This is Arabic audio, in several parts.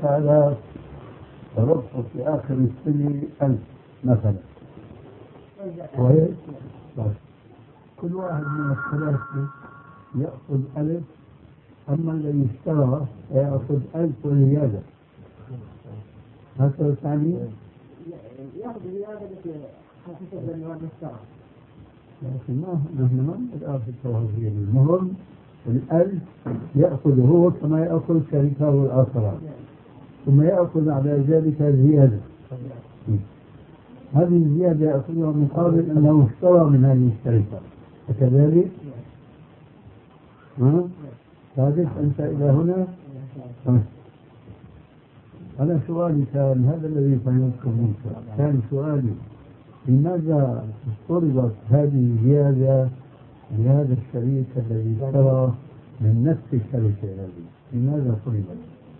5000 ربح في آخر السنة 1000 مثلا، وهيك كل واحد من الثلاثة يأخذ 1000، أما الذي اشترى يأخذ 1000 وزيادة. هكذا تعني؟ يأخذ زيادة حسب النوع اشترى. لكن نحن ما نقدر في التوفير. المهم 1000 يأخذ هو كما يأخذ شريكه الآخران، ثم يأخذ على ذلك زيادة. هذه الزيادة يأخذها مقابل أنه اشترى من هذه الشركة، وكذلك ثابت أنت إلى هنا. أنا سؤالي كان هذا الذي فهمته منك، كان سؤالي لماذا فرضت هذه الزيادة لهذا الشريك الذي اشترى من نفس الشركة هذه؟ لماذا فرضت؟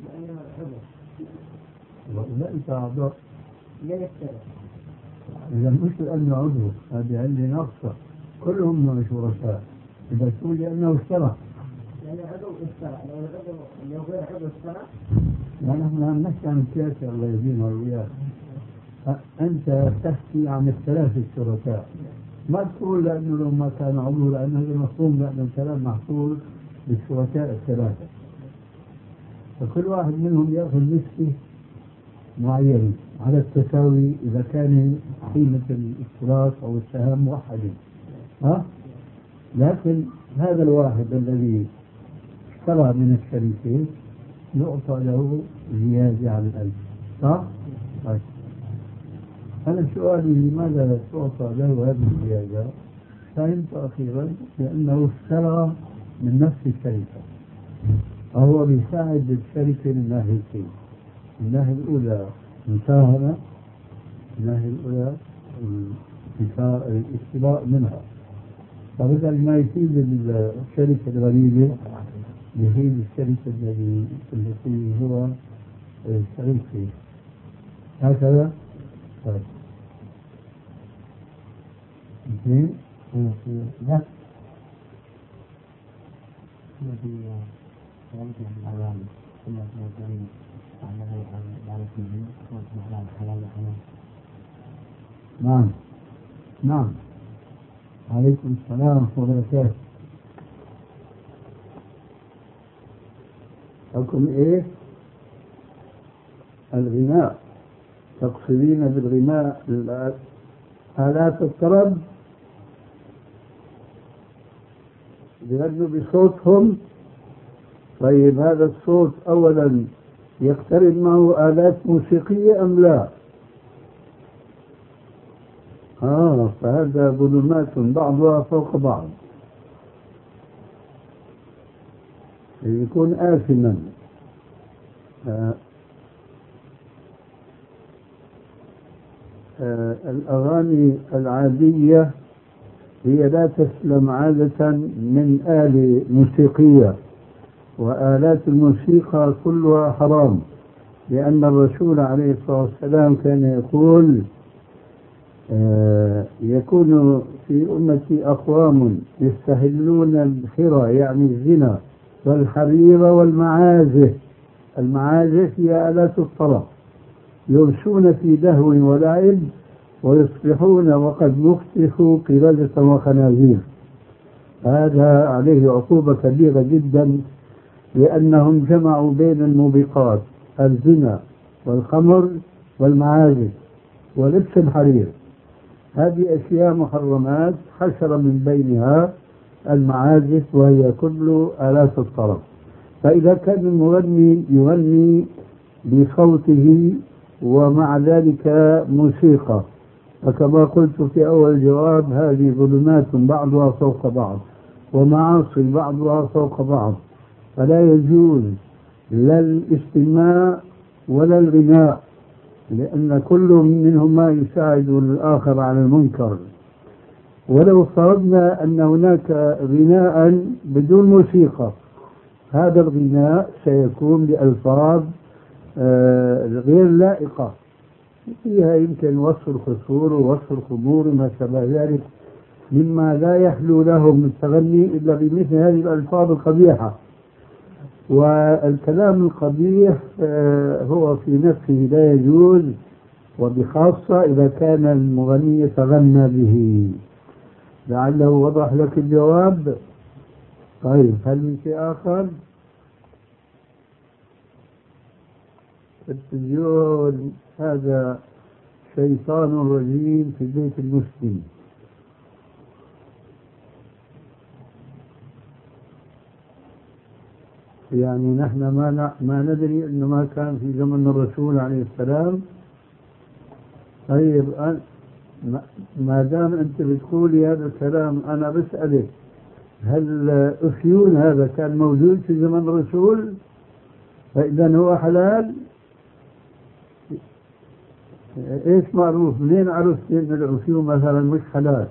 وأولئك أعضاء لا يشترى. إذا مش لأنه عضو، هذه عندي ناقصة، كلهم من شركاء. إذا تقول لأنه اشترى، يعني عضو اشترى، لو غير عضو اشترى. لا نحن عم نحكي عن السياسة، الله يهدينا وإياك. أنت تحكي عن الثلاثة الشركاء، ما تقول لأنه لو ما كان عضو، لأن هذا مفهوم، لأن الكلام محصور بالشركاء الثلاثة، فكل واحد منهم يأخذ نسبة معينة على التساوي إذا كان قيمة الاشتراك أو السهم موحدة. لكن هذا الواحد الذي اشترى من الشركة يعطى له زيادة على 1000، صح؟ طيب. أنا سؤالي لماذا تعطى له هذه الزيادة؟ فهمت أخيرا لأنه اشترى من نفس الشركة، فهو بيساعد الشركة من ناحيتين. الناحية الأولى مساهمة، الناحية الأولى الاستباء منها، فبدل ما يفيد الشركة الغريبة يفيد الشركة التي هو شريك فيه. هكذا؟ طيب. زين؟ لا. نعم نعم. عليكم السلام ورحمة الله وبركاته. حكم ايه؟ الغناء. تقصدين بالغناء آلات الطرب بيغنوا بصوتهم؟ طيب هذا الصوت أولا يقترب معه آلات موسيقية أم لا؟ فهذا ظلمات بعضها فوق بعض، يكون آثما. الأغاني العادية هي لا تسلم عادة من آلة موسيقية، وآلات الموسيقى كلها حرام، لأن الرسول عليه الصلاة والسلام كان يقول يكون في أمتي أقوام يستهلون الخرى يعني الزنا والحرير والمعازف. المعازف هي آلات الطرب، يرسون في لهو ولعب ويصبحون وقد مفتخوا قردة وخنازير. هذا عليه عقوبة كبيرة جدا، لأنهم جمعوا بين الموبقات الزنا والخمر والمعازف ولبس الحرير. هذه أشياء محرمات، حشر من بينها المعازف وهي كل آلات الطرب. فإذا كان المغني يغني بصوته ومع ذلك موسيقى، فكما قلت في أول الجواب هذه ظلمات بعضها فوق بعض ومعاصي بعضها فوق بعض، فلا يجوز لا الاستماع ولا الغناء، لأن كل منهما يساعد الآخر على المنكر. ولو فرضنا أن هناك غناء بدون موسيقى، هذا الغناء سيكون بألفاظ غير لائقة، فيها يمكن وصف الخصور ووصف الخمور وما شابه ذلك، مما لا يحلو لهم التغني إلا بمثل هذه الألفاظ القبيحة. والكلام القبيح هو في نفسه لا يجوز، وبخاصة إذا كان المغني يتغنى به. لعله وضح لك الجواب. طيب، هل من شيء آخر؟ التلفزيون هذا شيطان رجيم في بيت المسلم. يعني نحن ما ندري أنه ما كان في زمن الرسول عليه السلام. طيب، ما دام أنت بتقولي هذا الكلام، أنا بسألك، هل أفيون هذا كان موجود في زمن الرسول؟ فإذا هو حلال؟ إيش معروف؟ منين عرفت أن الأفيون مثلا مش حلال؟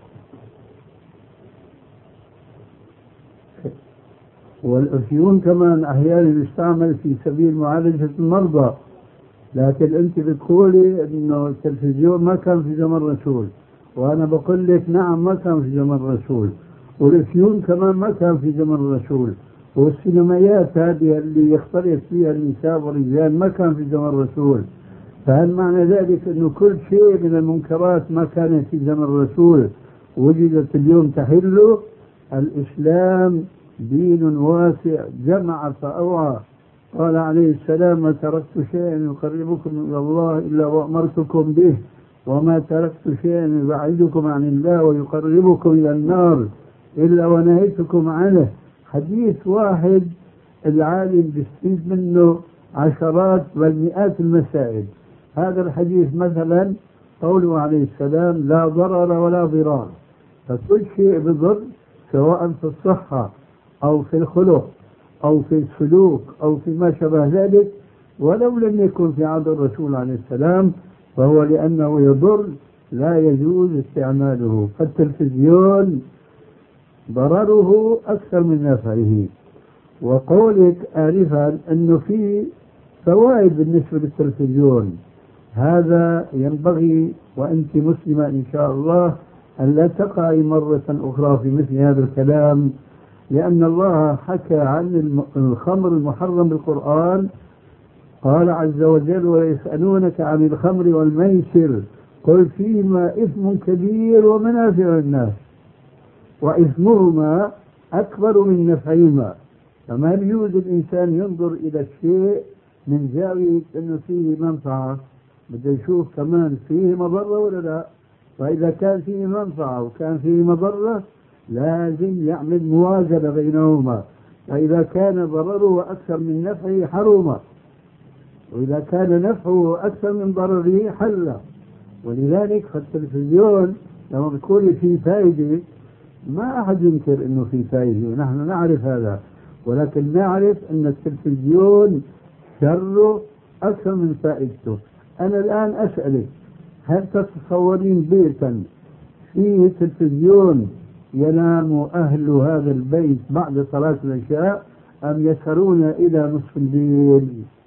والأفيون كمان أحيانا يستعمل في سبيل معالجة المرضى، لكن أنت بتقولي إنه التلفزيون ما كان في زمن الرسول، وأنا بقول لك نعم ما كان في زمن الرسول، والأفيون كمان ما كان في زمن الرسول، والسينمائيات هذه اللي يختلط فيها النساء والرجال ما كان في زمن الرسول. فهل معنى ذلك أنه كل شيء من المنكرات ما كانت في زمن الرسول وجدت اليوم تحله؟ الإسلام دين واسع، جمع فأوعى. قال عليه السلام: ما تركت شيئا يقربكم إلى الله إلا وأمرتكم به، وما تركت شيئا يبعدكم عن الله ويقربكم إلى النار إلا ونهيتكم عنه. حديث واحد العالم بيستفيد منه عشرات بل مئات المسائل. هذا الحديث مثلا قوله عليه السلام: لا ضرر ولا ضرار. فكل شيء بضر، سواء في الصحة أو في الخلق أو في السلوك أو في ما شابه ذلك، ولو لم يكن في عهد الرسول عليه السلام، فهو لأنه يضر لا يجوز استعماله. فالتلفزيون ضرره أكثر من نفعه. وقولك آنفا أنه في فوائد بالنسبة للتلفزيون، هذا ينبغي وأنت مسلمة إن شاء الله أن لا تقعي مرة أخرى في مثل هذا الكلام، لأن الله حكى عن الخمر المحرم بالقرآن. قال عز وجل: ويسألونك عن الخمر والميسر قل فيهما إثم كبير ومنافع للناس وإثمهما أكبر من نفعهما. فما يجوز الإنسان ينظر إلى الشيء من زاوية أنه فيه منفعة، بده يشوف كمان فيه مضرة ولا لا. فإذا كان فيه منفعة وكان فيه مضرة لازم يعمل موازنة بينهما. فإذا كان ضرره أكثر من نفعه حرم، وإذا كان نفعه أكثر من ضرره حل. ولذلك فالتلفزيون لما بتقولي فيه فائدة، ما أحد ينكر أنه فيه فائدة، ونحن نعرف هذا، ولكن نعرف أن التلفزيون شره أكثر من فائدته. أنا الآن أسألك: هل تتصورين بيتا فيه تلفزيون ينام أهل هذا البيت بعد صلاة العشاء أم يسهرون إلى نصف الليل؟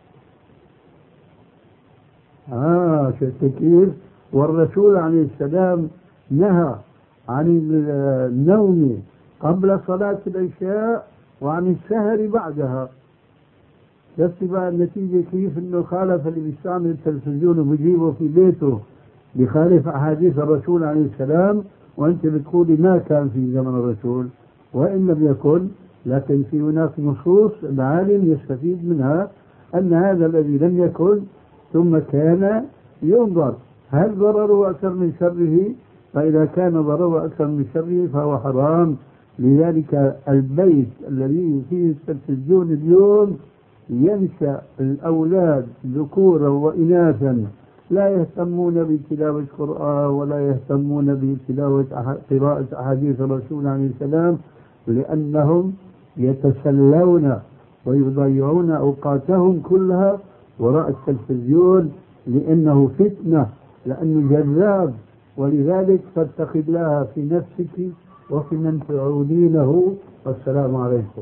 شفت كيف؟ والرسول عليه السلام نهى عن النوم قبل صلاة العشاء وعن السهر بعدها. شفت بقى النتيجة كيف؟ انه خالف اللي بيستعمل التلفزيون وبيجيبه في بيته، بخالف احاديث الرسول عليه السلام، وانت بتقولي ما كان في زمن الرسول. وان لم يكن، لكن في هناك نصوص العالم يستفيد منها ان هذا الذي لم يكن ثم كان ينظر هل ضرره اكثر من شره، فاذا كان ضرره اكثر من شره فهو حرام. لذلك البيت الذي فيه التلفزيون اليوم ينشأ الأولاد ذكورا وإناثا لا يهتمون بتلاوة القرآن ولا يهتمون قراءة أحاديث الرسول عليه السلام، لأنهم يتسلون ويضيعون أوقاتهم كلها وراء التلفزيون، لأنه فتنة، لأنه جذاب. ولذلك فاتق الله في نفسك وفي من تعودينه. والسلام عليكم.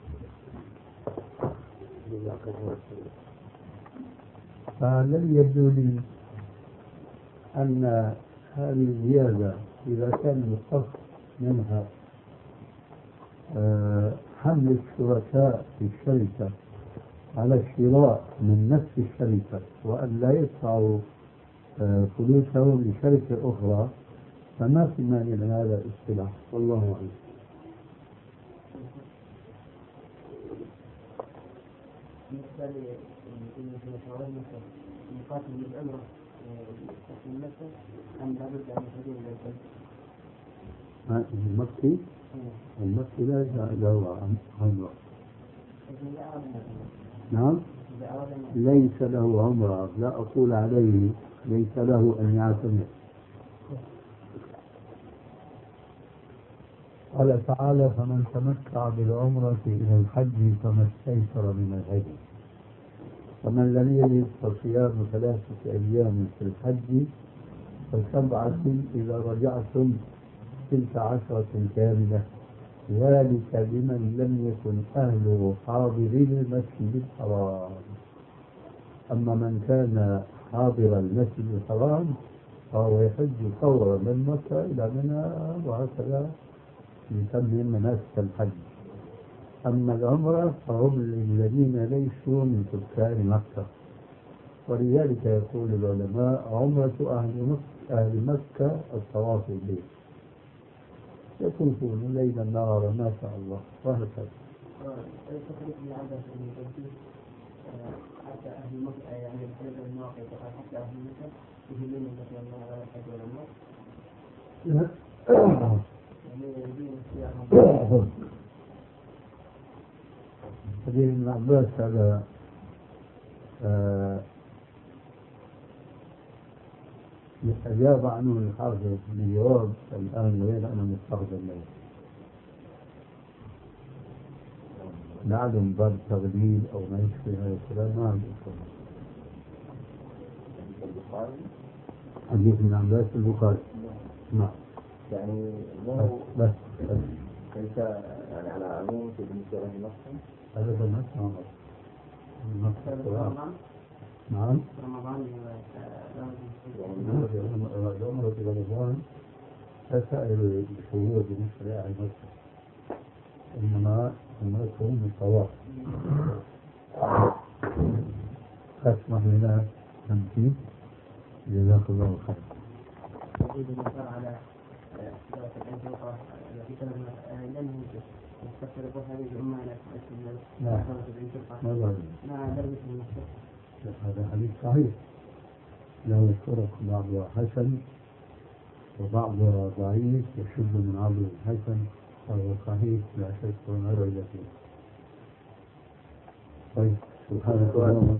فالذي يبدو لي أن هذه الزيادة إذا كان القصد منها حمل الشركاء في الشركة على الشراء من نفس الشركة وأن لا يدفعوا فلوسهم لشركة أخرى، فما في مانع من هذا الاصطلاح، والله أعلم. بالنسبة للمشاورين مثلا المقاتل بالعمرة يستخدم نفسه أم لابد أن يخرجون إلى البلد؟ المكي لا له عمرة. نعم، ليس له عمرة، لا أقول عليه ليس له أن يعتمر. قال تعالى: فمن تمتع بالعمرة إلى الحج فما استيسر من الهدي، فمن لم يجد فصيام 3 أيام في الحج و7 إذا رجعتم، تلك 10 كاملة، ذلك لمن لم يكن أهله حاضرين المسجد الحرام. أما من كان حاضر المسجد الحرام فهو يحج فورا من مكة إلى منى وهكذا يتمم مناسك الحج. أما العمرة فهم الذين ليسوا من سكان مكة، ولذلك يقول العلماء: عمرة أهل مكة الطواف بالبيت، يطوفون ليلا نهارا ما شاء الله، وهكذا. حتى أهل مكة يعني الحج والمواقف، حتى أهل مكة يهمون مثلا الله على الحج والعمرة. حديث ابن عباس هذا أجاب عنه الحافظ بالجواب الآن غير أنا مستخدم له، نعلم باب تغليل أو ما يشبه هذا الكلام، ما عندي حديث ابن عباس البخاري. نعم يعني بس ليس يعني على عموم بالنسبة لمصر. هذا بالنسبة نعم. رمضان العمرة إلى رمضان سائر الشهور بالنسبة لأهل مكة، إنما عمرتهم الطواف. أسمح لنا تمثيل، جزاك الله خير. يريد الإنكار على الأنفاق التي كانت لم يستفرقوا هذه الأمانة مع درجة المشروع. هذا حديث صحيح، له طرق بعضها حسن وبعضها ضعيف يشد من عرض الحسن، فهو صحيح لا شك ولا ريب فيه. طيب سبحانك اللهم.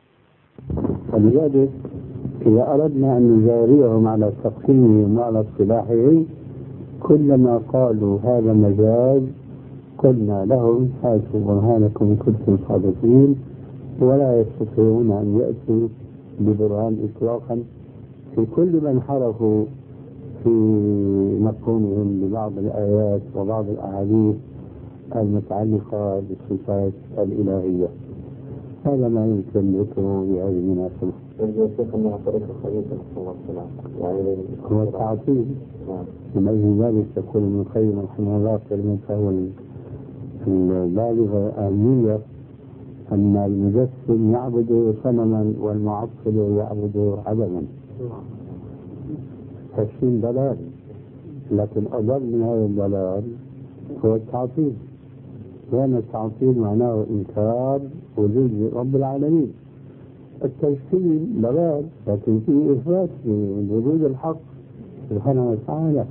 فلذلك إذا أردنا أن نجاريهم على تقسيمهم وعلى اصطلاحهم، كلما قالوا هذا مجاز قلنا لهم هاتوا برهانكم إن كنتم صادقين، ولا يستطيعون أن يأتوا ببرهان إطلاقا في كل من حرفوا في مفهومهم ببعض الآيات وبعض الأحاديث المتعلقة بالصفات الإلهية. هذا ما يمكن ذكره بهذه المناسبة. الشيخ أنها طريقة خليفة صلى الله عليه وسلم هو التعطيل. من أجل ذلك يقول ابن القيم رحمه الله كلمته البالغة أهمية أن المجسم يعبد صنما والمعطل يعبد عدما. تشكيل ضلال، لكن أضل من هذا الضلال هو التعطيل، لأن التعطيل معناه إنكار وجود رب العالمين. التشكيل ضلال لكن فيه إثبات وجود الحق سبحانه وتعالى.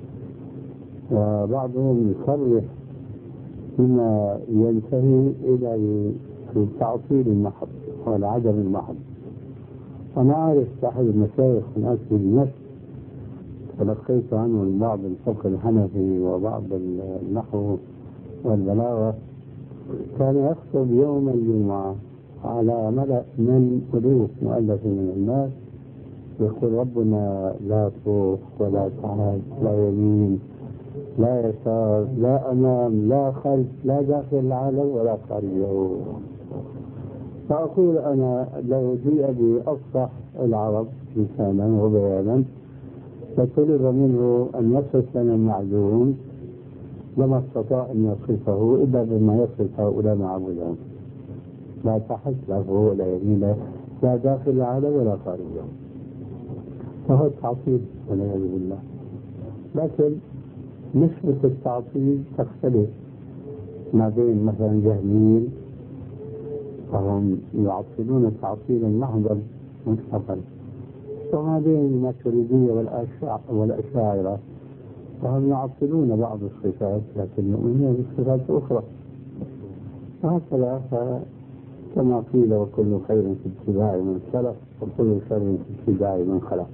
وبعضهم يصرح بما ينتهي إلى التعطيل المحض والعدم المحض. أنا أعرف أحد المشايخ هناك في دمشق تلقيت عنه بعض الفقه الحنفي وبعض النحو والبلاغة، كان يخطب يوم الجمعة على ملأ من ألوف مؤلف من الناس يقول: ربنا لا طرق ولا تعاد، لا يمين لا يسار، لا أمام لا خلف، لا داخل العالم ولا خارجه. فأقول أنا لو جيء بأفصح العرب لسانا وبيانا فطلب منه أن يصف لنا المعلوم لما استطاع أن يصرفه إلا بما يصرف هؤلاء معبودهم، لا تحت لا فوق ولا يمين، لا داخل العالم ولا خارجه، فهو التعطيل والعياذ بالله. لكن نسبة التعطيل تختلف ما بين مثلا جهميين فهم يعطلون تعطيلا محضا مطلقا، وما بين الماتريدية والأشاعرة فهم يعطلون بعض الصفات لكن يؤمنون بصفات أخرى. وهكذا كما قيل وكل خير في اتباع من سلف وكل شر في اتباع من خلق.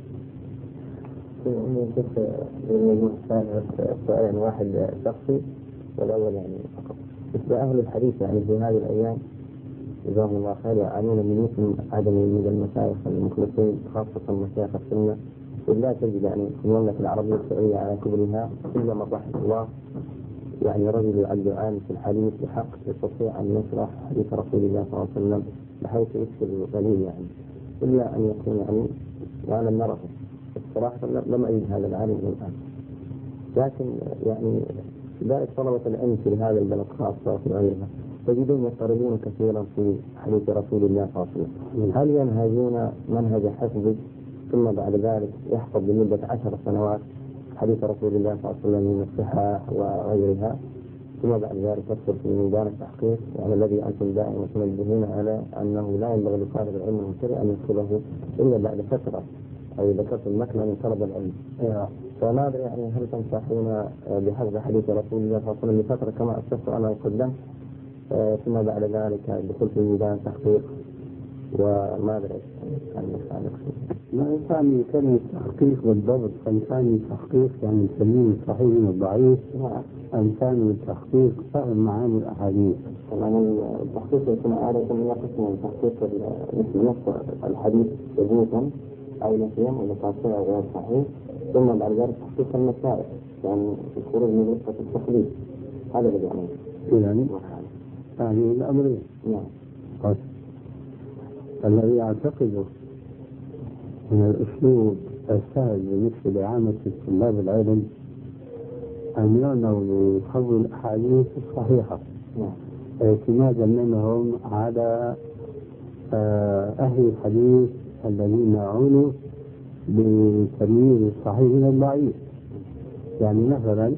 سؤال واحد شخصي، والأول يعني فقط. أهل الحديث يعني في هذه الأيام جزاهم الله خير يعانون من مثل عدم وجود المشايخ المخلصين خاصة مشايخ السنة، ولا تجد يعني في المملكة العربية السعودية على كبرها إلا من رحم الله يعني رجل يعد عام في الحديث بحق يستطيع أن يشرح حديث رسول الله صلى الله عليه وسلم بحيث يكسر القليل يعني، إلا أن يكون يعني وأنا لم نره الصراحة لم أجد هذا العالم الآن. لكن يعني ذلك طلبة العلم في هذا البلد خاصة وفي غيرها تجدون يضطربون كثيرا في حديث رسول الله صلى الله عليه وسلم. هل ينهجون منهج حفظ ثم بعد ذلك يحفظ لمدة 10 سنوات حديث رسول الله صلى الله عليه وسلم من الصحاح وغيرها، ثم بعد ذلك يدخل في ميدان التحقيق، يعني الذي أنتم دائما تنبهون على أنه لا ينبغي لطالب العلم المبتدئ أن يدخله إلا بعد فترة، أو ذكرت المكنة من طلب العلم. فما أدري يعني هل تنصحون بحفظ حديث رسول الله صلى الله عليه وسلم لفترة كما أشرت أنا قدمت، ثم بعد ذلك الدخول في ميدان التحقيق، وما أدري ما يسمي كلمة التحقيق بالضبط، فإنسان تحقيق يعني نسميه الصحيح من الضعيف، إنسان التحقيق فهم معاني الأحاديث. يعني التحقيق يكون عادة من قسم تحقيق نص الحديث ثبوتا أو نفيا ولقاطع غير صحيح، ثم بعد ذلك تحقيق المسائل يعني الخروج من رتبة التقليد. هذا اللي يعني الأمرين. نعم. الذي يعتقد من الأسلوب السهل بالنسبة لعامة طلاب العلم أن يعنوا بحفظ الأحاديث الصحيحة اعتمادا منهم على أهل الحديث الذين عنوا بتمييز الصحيح من الضعيف. يعني مثلا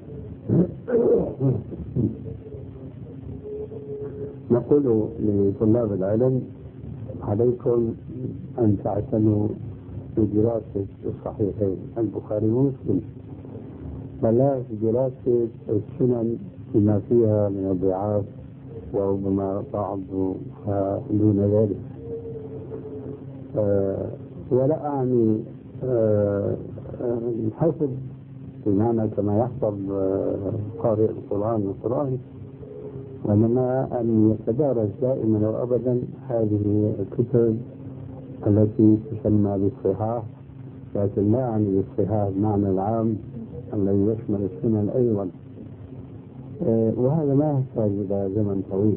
نقول لطلاب العلم عليكم أن تعتنوا بدراسة الصحيحين البخاري ومسلم، بلاش دراسة السنن بما فيها من الضعاف وربما بعضها دون ذلك. ولا أعني الحفظ بمعنى كما يحفظ قارئ القرآن وإنما أن يتدارس دائما وأبدا هذه الكتب التي تسمى بالصحاح، لكن لا يعني بالصحاح بمعنى العام الذي يشمل السنن أيضا. وهذا ما يحتاج إلى زمن طويل.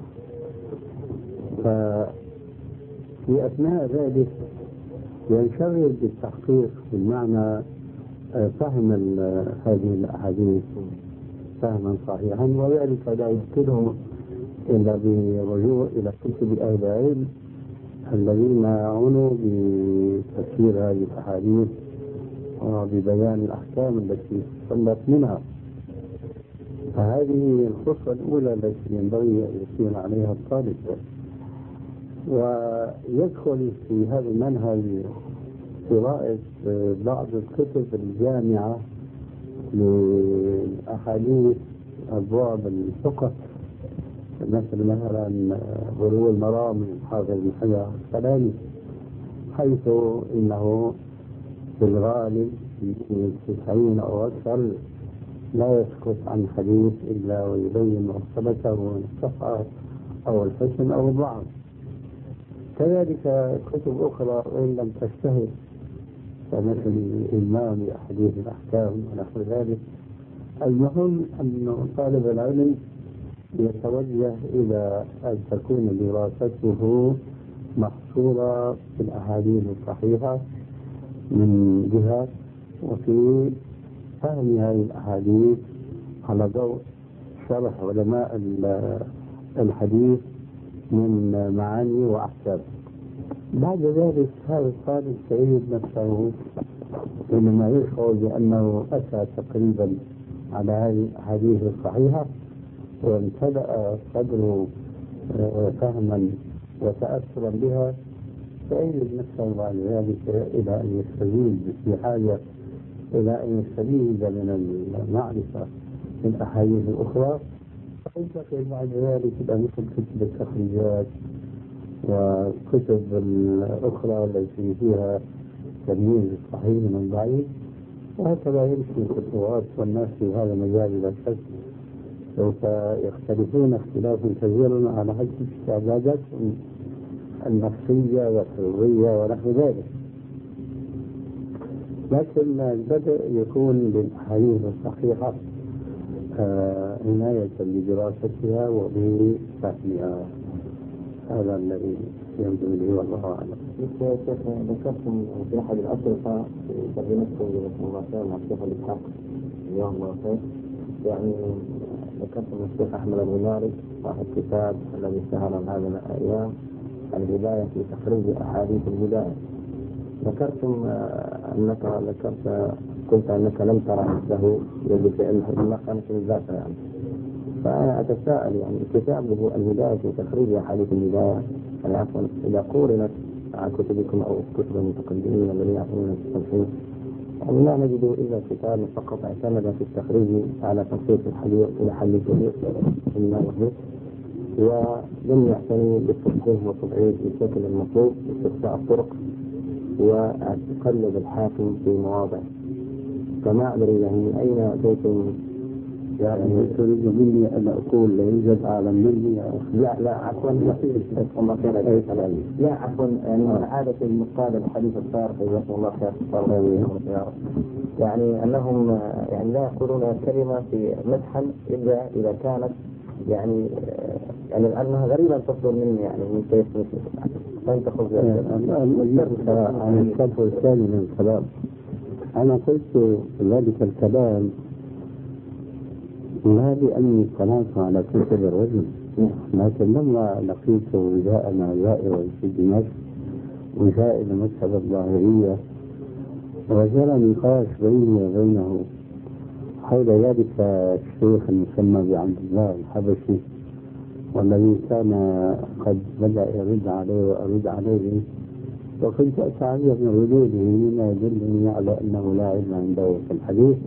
ففي أثناء ذلك ينشغل بالتحقيق بمعنى فهم هذه الأحاديث فهما صحيحا، وذلك لا يمكنه إلا بالرجوع إلى كتب أهل العلم الذين عنوا بتفسير هذه الأحاديث وببيان الأحكام التي استنبط منها. فهذه الخطوة الأولى التي ينبغي أن يكون عليها الطالب، ويدخل في هذا المنهج قراءة بعض الكتب الجامعة للأحاديث أبواب الفقه، مثلا بلوغ المرام من حافظ بن حجر العسقلاني، حيث إنه في الغالب من 90 أو أكثر لا يسكت عن حديث إلا ويبين مرتبته من الصحة أو الحسن أو الضعف. كذلك كتب أخرى وإن لم تشتهر كمثل الإلمام بأحاديث الأحكام ونحو ذلك. المهم أن طالب العلم يتوجه إلى أن تكون دراسته محصورة في الأحاديث الصحيحة من جهة، وفي فهم هذه الأحاديث على ضوء شرح علماء الحديث من معاني وأحكام. بعد ذلك هذا الطالب سيجد نفسه حينما يشعر بأنه أتى تقريبا على هذه الأحاديث الصحيحة وامتلأ صدره فهما وتأثرا بها، فيجد نفسه بعد ذلك إلى أن يستزيد في حاجة إلى أن يستزيد من المعرفة في الأحاديث الأخرى، فينتقل بعد ذلك إلى مثل كتب التخريجات وكتب الأخرى التي فيها تمييز الصحيح من الضعيف، وهكذا يمشي الخطوات. والناس في هذا المجال لا شك سوف يختلفون اختلافا كثيرا على حسب استعداداتهم النفسية والحرية ونحو ذلك، لكن البدء يكون بالأحاديث الصحيحة عناية بدراستها وبفهمها. هذا الذي ينبغي لي والله أعلم. يا شيخ ذكرتم في أحد الأشرطة في ترجمتكم جزاكم الله خير مع الشيخ الإسحاق جزاه الله خير، يعني ذكرتم الشيخ أحمد الغماري صاحب كتاب الذي اشتهر هذه الأيام الهداية في تخريج أحاديث الهداية. ذكرتم قلت أنك لم ترى مثله يجب في ما كانت الذاكرة يعني. فأنا أتساءل يعني كتابه الهداية في تخريج أحاديث الهداية يعني عفوا إذا قورنت مع كتبكم أو كتب المتقدمين الذين يعطون التصحيح يعني لا نجد إلا كتاب فقط اعتمد في التخريج على تنصيص الحديث إلى حل الجديد مما يحدث، ولم يعتني بالتصحيح والتضعيف بالشكل المطلوب باستقصاء الطرق وتقلد الحاكم في مواضع. فما أدري يعني أين أتيتم يعني تريد مني أن أقول لا يوجد أعلم مني؟ لا عفوا لا عفوا يعني عادة المقال الحديث الصار جزاكم الله خير يعني أنهم يعني لا يقولون كلمة في مدحا إلا إذا كانت يعني أنها غريبا تصدر مني يعني من كيف فأنت خذ عن الشرح الثاني من الكلام. أنا قلت ذلك الكلام لا لأني اطلعت على كتب الرجل، لكن لما لقيته جاءنا زائرا في دمشق وجاء إلى مكتب الظاهرية وجرى نقاش بيني وبينه حول ذلك الشيخ المسمى بعبد الله الحبشي والذي كان قد بدأ يرد عليه وأرد عليه، وكنت أتعجب من ردوده مما يدلني على أنه لا علم عنده في الحديث.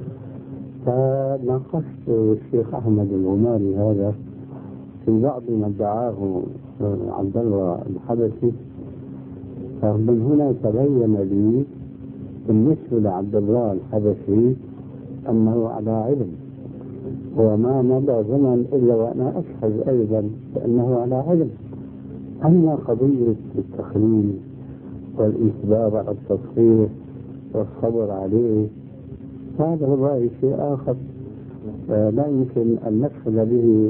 فناقشت الشيخ أحمد الغماري هذا في بعض ما ادعاه عبد الله الحبشي، فمن هنا تبين لي بالنسبة لعبد الله الحبشي أنه على علم، وما مضى زمن إلا وأنا أشهد أيضا بأنه على علم. أما قضية التخليل والإثبات على التصحيح والصبر عليه هذا هو شيء آخر لا يمكن أن ندخل به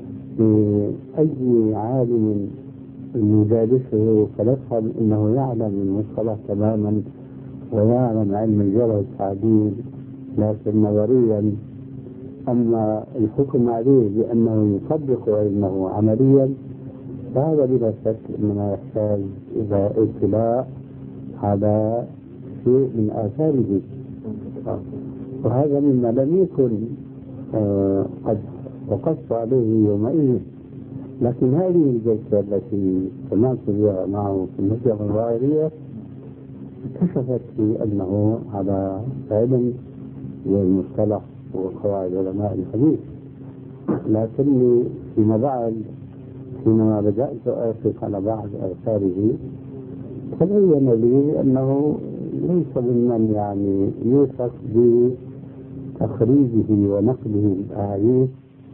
بأي عالم يجالسه فنفهم أنه يعلم المصطلح تماما ويعلم علم الجرح والتعديل، لكن نظريا أما الحكم عليه بأنه يطبق علمه عمليا فهذا بلا شك أننا يحتاج إلى اطلاع على شيء من آثاره، وهذا مما لم يكن قد وقفت عليه يومئذ. لكن هذه الجلسة التي سمعت بها معه في المسجد الظاهرية اكتشفت لي أنه على علم والمصطلح وقواعد علماء الحديث، لكني فيما بعد حينما بدأت أرفق على بعض آثاره تبين لي أنه ليس ممن يعني يوثق بتخريجه ونقله الأحاديث.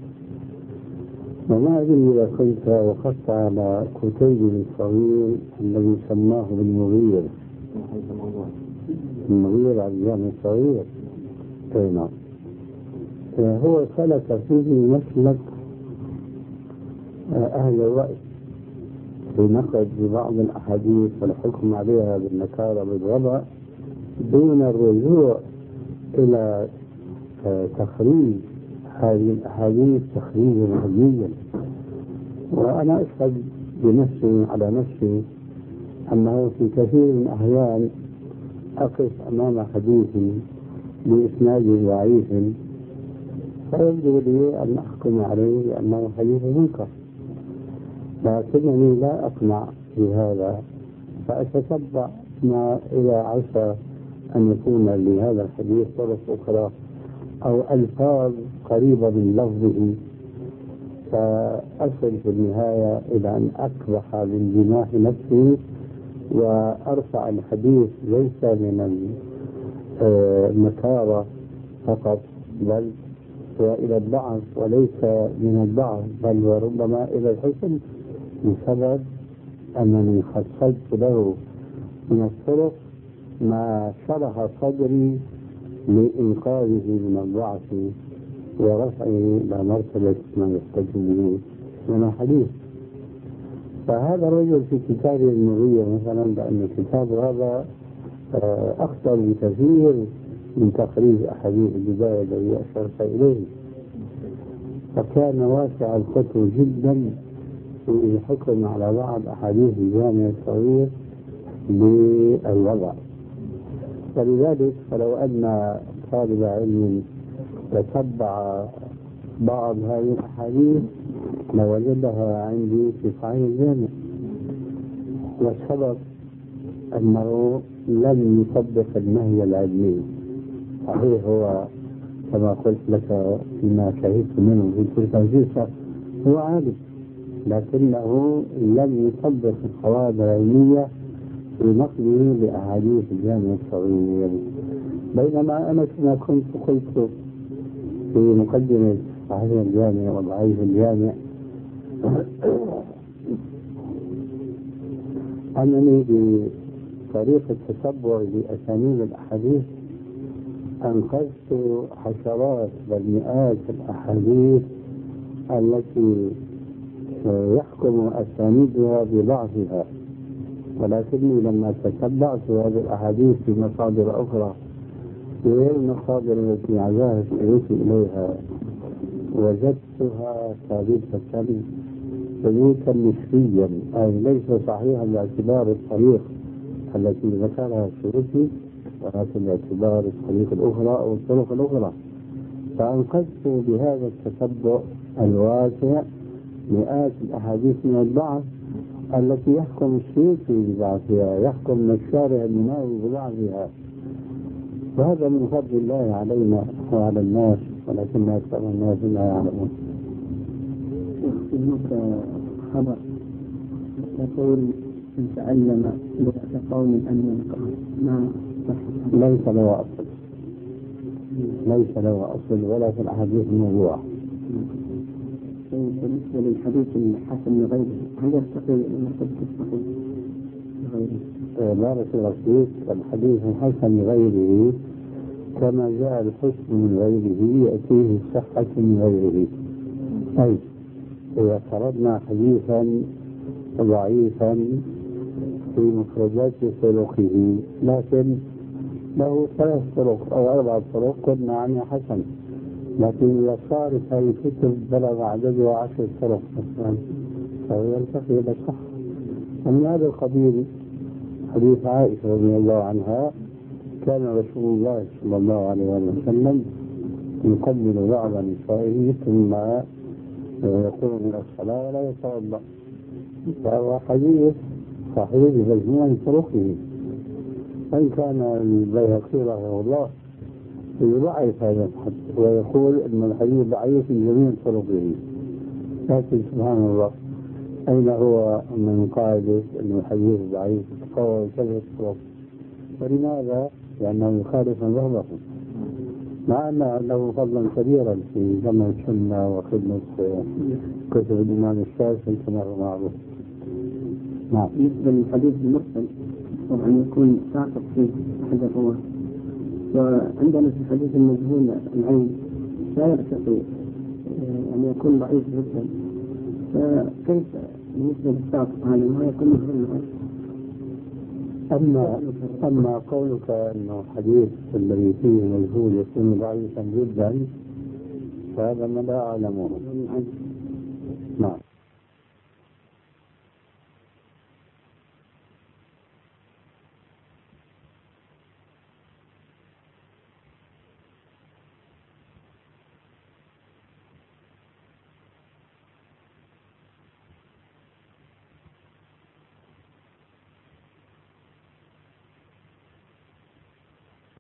وما أدري إذا كنت وقفت على كتيب الصغير الذي سماه بالمغير عبد الله الصغير. نعم هو سلك فيه مسلك أهل الرأي في نقد بعض الأحاديث والحكم عليها بالنكارة بالوضع دون الرجوع إلى تخريج هذه الأحاديث تخريجا علميا. وأنا أشهد بنفسي على نفسي أنه في كثير من الأحيان أقف أمام حديث بإسناد ضعيف فيبدو لي أن أحكم عليه بأنه حديث منكر، لكنني لا أقنع بهذا، فأتتبع ما إذا عسى أن يكون لهذا الحديث طرق أخرى أو ألفاظ قريبة من لفظه، فأصل في النهاية إلى أن أكبح بالجناح نفسي وأرفع الحديث ليس من المكارة فقط بل وإلى الضعف، وليس من الضعف بل وربما إلى الحسن، بسبب أنني خصصت له من الطرق ما شرح صدري لإنقاذه من الضعف ورفعه إلى مرتبة ما يحتاج به من الحديث. فهذا الرجل في كتابه المغية مثلا، لأن كتاب هذا أخطر بكثير من تخريج أحاديث البداية الذي أشرت إليه، فكان واسع الخطو جدا في الحكم على بعض أحاديث الجامع الصغير بالوضع. فلذلك فلو أن طالب علم تتبع بعض هذه الأحاديث لوجدها عندي في صحيح الجامع، والسبب أنه لم يطبق النهي العلمي. صحيح هو كما قلت لك فيما شهدت منه في تلك الجلسة هو عالم، لكنه لم يطبق القواعد العلمية في نقله لأحاديث الجامع الصغير. بينما أنا كما كنت قلت في مقدمة صحيح الجامع وضعيف الجامع أنني بطريقة التتبع لأسانيد الأحاديث أنقذت عشرات بل مئات الأحاديث التي يحكم أسانيدها بضعفها، ولكني لما تتبعت هذه الأحاديث في مصادر أخرى غير المصادر التي عزاها السيوطي إليها وجدتها ثابتة ثبوتا نسبيا، أي ليس صحيحا باعتبار الطريق التي ذكرها السيوطي، ولكن باعتبار الطريق الأخرى أو الطرق الأخرى. فأنقذت بهذا التتبع الواسع مئات الأحاديث من الضعف التي يحكم السيوطي بضعفها، يحكم الشارع المناوي بضعفها، وهذا من فضل الله علينا وعلى الناس، ولكن أكثر الناس لا يعلمون. هناك خبر يقول من تعلم لغة قوم أن ينقل ما صح، ليس له أصل، ليس له أصل ولا في الأحاديث الموضوعة. بالنسبة للحديث الحسن لغيره هل يرتقي مرتبة الصحيح لغيره؟ بارك الله فيك. الحديث الحسن لغيره كما جاء الحسن من غيره يأتيه الصحة من غيره. أي إذا فرضنا حديثا ضعيفا في مفردات طرقه لكن له 3 طرق أو 4 طرق قلنا عنه حسن، لكن إذا صارت هذه الكتب بلغ عددها 10 طرق مثلا فهو يرتقي إلى الصحة. ومن هذا القبيل حديث عائشة رضي الله عنها كان رسول الله صلى الله عليه وسلم يقبل بعض نسائه ثم يقوم من الصلاة ولا يتوضأ، فهو حديث صحيح بمجموع طرقه. وإن كان البيهقي رحمه الله يضعف هذا الحديث ويقول أن الحديث ضعيف من جميع طرقه، لكن سبحان الله أين هو من قائل أن الحديث ضعيف قوي كذا الطرق؟ ولماذا؟ لأنه يخالف مذهبه، مع أن له فضلا كبيرا في جمع السنة وخدمة كتب الإمام الشافعي كما هو معروف. نعم. بالنسبة للحديث المرسل طبعا يكون ساقط فيه أحد الرواة، وعندنا في الحديث المجهول العين لا يرتقي أن يكون ضعيف جدا، فكيف بالنسبة للساقط هذا ما يكون مجهول؟ أما قولك أنه حديث الذي فيه مجهول يكون ضعيفا جدا هذا ما لا أعلمه.